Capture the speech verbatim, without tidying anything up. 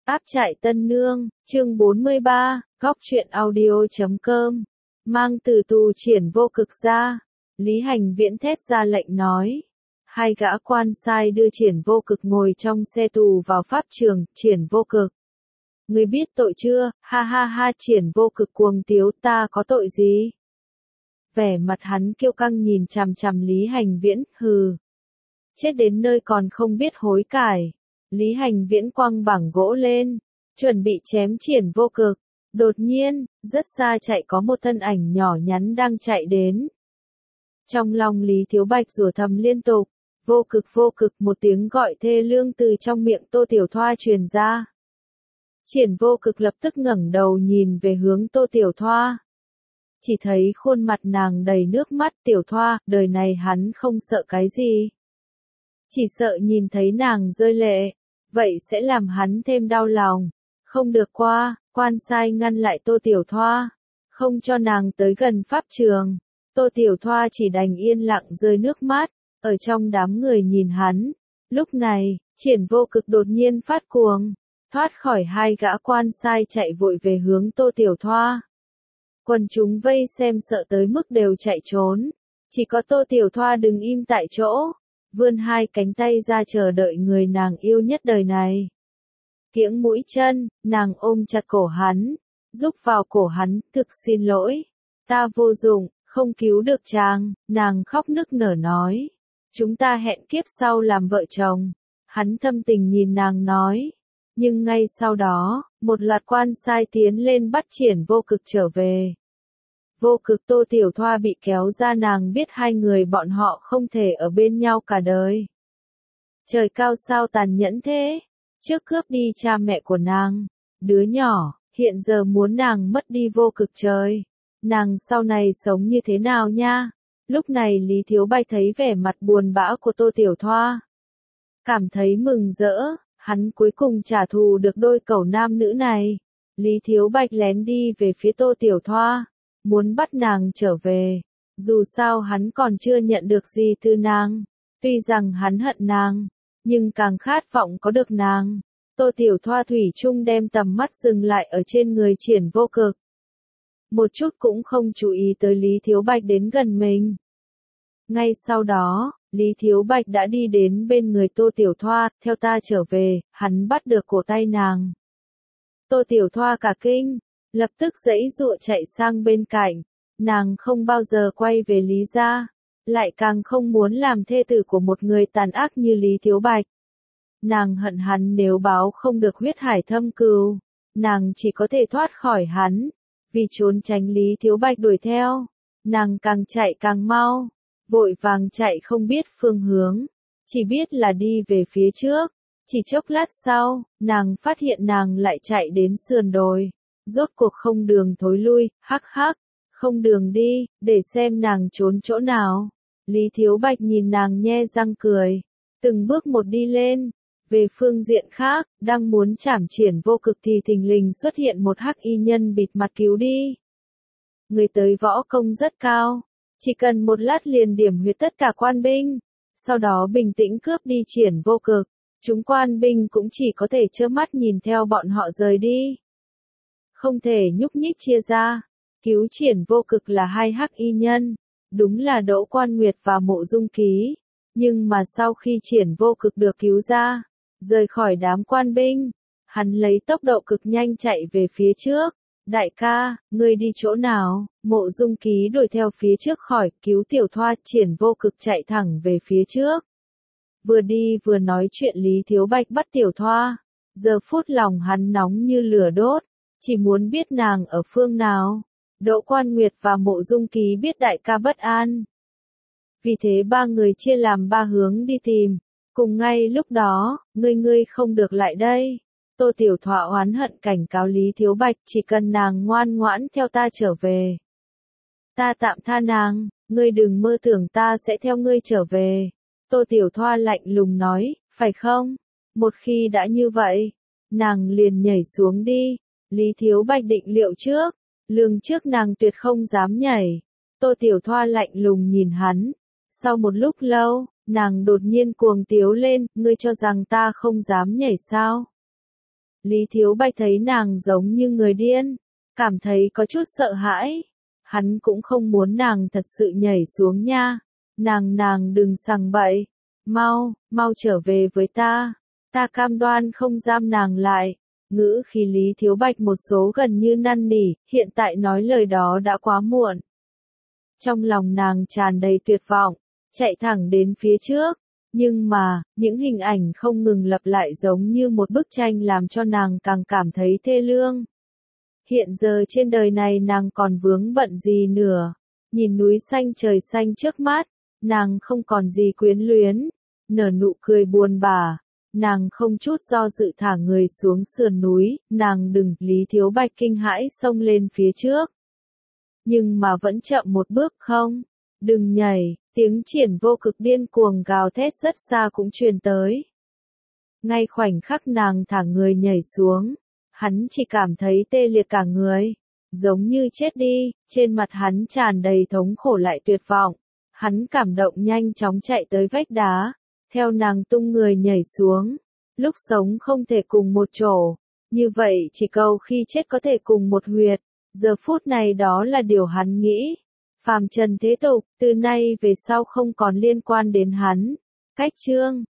Áp trại Tân Nương, chương bốn mươi ba, góc truyện audio chấm com. Mang từ tù Triển Vô Cực ra. Lý Hành Viễn thét ra lệnh nói. Hai gã quan sai đưa Triển Vô Cực ngồi trong xe tù vào pháp trường. Triển Vô Cực, ngươi biết tội chưa? Ha ha ha. Triển Vô Cực cuồng tiếu, ta có tội gì? Vẻ mặt hắn kiêu căng nhìn chằm chằm Lý Hành Viễn, hừ. Chết đến nơi còn không biết hối cải. Lý Hành Viễn quăng bảng gỗ lên, chuẩn bị chém Triển Vô Cực. Đột nhiên, rất xa chạy có một thân ảnh nhỏ nhắn đang chạy đến. Trong lòng Lý Thiếu Bạch rủa thầm liên tục, vô cực vô cực, một tiếng gọi thê lương từ trong miệng Tô Tiểu Thoa truyền ra. Triển Vô Cực lập tức ngẩng đầu nhìn về hướng Tô Tiểu Thoa. Chỉ thấy khuôn mặt nàng đầy nước mắt. Tiểu Thoa, đời này hắn không sợ cái gì. Chỉ sợ nhìn thấy nàng rơi lệ, vậy sẽ làm hắn thêm đau lòng. Không được qua, quan sai ngăn lại Tô Tiểu Thoa, không cho nàng tới gần pháp trường. Tô Tiểu Thoa chỉ đành yên lặng rơi nước mắt, ở trong đám người nhìn hắn. Lúc này, Triển Vô Cực đột nhiên phát cuồng, thoát khỏi hai gã quan sai chạy vội về hướng Tô Tiểu Thoa. Quần chúng vây xem sợ tới mức đều chạy trốn, chỉ có Tô Tiểu Thoa đứng im tại chỗ, vươn hai cánh tay ra chờ đợi người nàng yêu nhất đời này. Kiễng mũi chân, nàng ôm chặt cổ hắn, rúc vào cổ hắn, thực xin lỗi, ta vô dụng, không cứu được chàng. Nàng khóc nức nở nói, chúng ta hẹn kiếp sau làm vợ chồng. Hắn thâm tình nhìn nàng nói, nhưng ngay sau đó, một loạt quan sai tiến lên bắt Triển Vô Cực trở về. Vô Cực Tô Tiểu Thoa bị kéo ra, nàng biết hai người bọn họ không thể ở bên nhau cả đời. Trời cao sao tàn nhẫn thế, trước cướp đi cha mẹ của nàng, đứa nhỏ, hiện giờ muốn nàng mất đi Vô Cực trời. Nàng sau này sống như thế nào nha? Lúc này Lý Thiếu Bạch thấy vẻ mặt buồn bã của Tô Tiểu Thoa, cảm thấy mừng rỡ, hắn cuối cùng trả thù được đôi cẩu nam nữ này. Lý Thiếu Bạch lén đi về phía Tô Tiểu Thoa, muốn bắt nàng trở về. Dù sao hắn còn chưa nhận được gì từ nàng, tuy rằng hắn hận nàng, nhưng càng khát vọng có được nàng. Tô Tiểu Thoa thủy chung đem tầm mắt dừng lại ở trên người Triển Vô Cực, một chút cũng không chú ý tới Lý Thiếu Bạch đến gần mình. Ngay sau đó, Lý Thiếu Bạch đã đi đến bên người Tô Tiểu Thoa, theo ta trở về. Hắn bắt được cổ tay nàng. Tô Tiểu Thoa cả kinh, lập tức giãy giụa chạy sang bên cạnh. Nàng không bao giờ quay về Lý gia, lại càng không muốn làm thê tử của một người tàn ác như Lý Thiếu Bạch. Nàng hận hắn nếu báo không được huyết hải thâm cừu, nàng chỉ có thể thoát khỏi hắn. Vì trốn tránh Lý Thiếu Bạch đuổi theo, nàng càng chạy càng mau, vội vàng chạy không biết phương hướng, chỉ biết là đi về phía trước. Chỉ chốc lát sau, nàng phát hiện nàng lại chạy đến sườn đồi, rốt cuộc không đường thối lui. Hắc hắc, không đường đi, để xem nàng trốn chỗ nào. Lý Thiếu Bạch nhìn nàng nhe răng cười, từng bước một đi lên. Về phương diện khác, đang muốn trảm Triển Vô Cực thì thình lình xuất hiện một hắc y nhân bịt mặt cứu đi. Người tới võ công rất cao, chỉ cần một lát liền điểm huyệt tất cả quan binh, sau đó bình tĩnh cướp đi Triển Vô Cực. Chúng quan binh cũng chỉ có thể trơ mắt nhìn theo bọn họ rời đi, không thể nhúc nhích chia ra. Cứu Triển Vô Cực là hai hắc y nhân, đúng là Đỗ Quan Nguyệt và Mộ Dung Ký. Nhưng mà sau khi Triển Vô Cực được cứu ra, rời khỏi đám quan binh, hắn lấy tốc độ cực nhanh chạy về phía trước. Đại ca, ngươi đi chỗ nào? Mộ Dung Ký đuổi theo phía trước khỏi cứu Tiểu Thoa. Triển Vô Cực chạy thẳng về phía trước, vừa đi vừa nói chuyện. Lý Thiếu Bạch bắt Tiểu Thoa, giờ phút lòng hắn nóng như lửa đốt, chỉ muốn biết nàng ở phương nào. Đỗ Quan Nguyệt và Mộ Dung Ký biết đại ca bất an, vì thế ba người chia làm ba hướng đi tìm. Cùng ngay lúc đó, ngươi ngươi không được lại đây. Tô Tiểu Thoa oán hận cảnh cáo Lý Thiếu Bạch, chỉ cần nàng ngoan ngoãn theo ta trở về, ta tạm tha nàng, ngươi đừng mơ tưởng ta sẽ theo ngươi trở về. Tô Tiểu Thoa lạnh lùng nói, phải không? Một khi đã như vậy, nàng liền nhảy xuống đi. Lý Thiếu Bạch định liệu trước, lường trước nàng tuyệt không dám nhảy. Tô Tiểu Thoa lạnh lùng nhìn hắn. Sau một lúc lâu, nàng đột nhiên cuồng tiếu lên, ngươi cho rằng ta không dám nhảy sao? Lý Thiếu Bạch thấy nàng giống như người điên, cảm thấy có chút sợ hãi. Hắn cũng không muốn nàng thật sự nhảy xuống nha. Nàng nàng đừng sằng bậy. Mau, mau trở về với ta. Ta cam đoan không giam nàng lại. Ngữ khí Lý Thiếu Bạch một số gần như năn nỉ, hiện tại nói lời đó đã quá muộn. Trong lòng nàng tràn đầy tuyệt vọng, chạy thẳng đến phía trước. Nhưng mà, những hình ảnh không ngừng lặp lại giống như một bức tranh làm cho nàng càng cảm thấy thê lương. Hiện giờ trên đời này nàng còn vướng bận gì nữa. Nhìn núi xanh trời xanh trước mắt, nàng không còn gì quyến luyến. Nở nụ cười buồn bã, nàng không chút do dự thả người xuống sườn núi, nàng đừng, Lý Thiếu Bạch kinh hãi xông lên phía trước. Nhưng mà vẫn chậm một bước không, đừng nhảy, tiếng Triển Vô Cực điên cuồng gào thét rất xa cũng truyền tới. Ngay khoảnh khắc nàng thả người nhảy xuống, hắn chỉ cảm thấy tê liệt cả người, giống như chết đi, trên mặt hắn tràn đầy thống khổ lại tuyệt vọng. Hắn cảm động nhanh chóng chạy tới vách đá, theo nàng tung người nhảy xuống. Lúc sống không thể cùng một chỗ, như vậy chỉ cầu khi chết có thể cùng một huyệt. Giờ phút này đó là điều hắn nghĩ. Phàm trần thế tục, từ nay về sau không còn liên quan đến hắn. Cách chương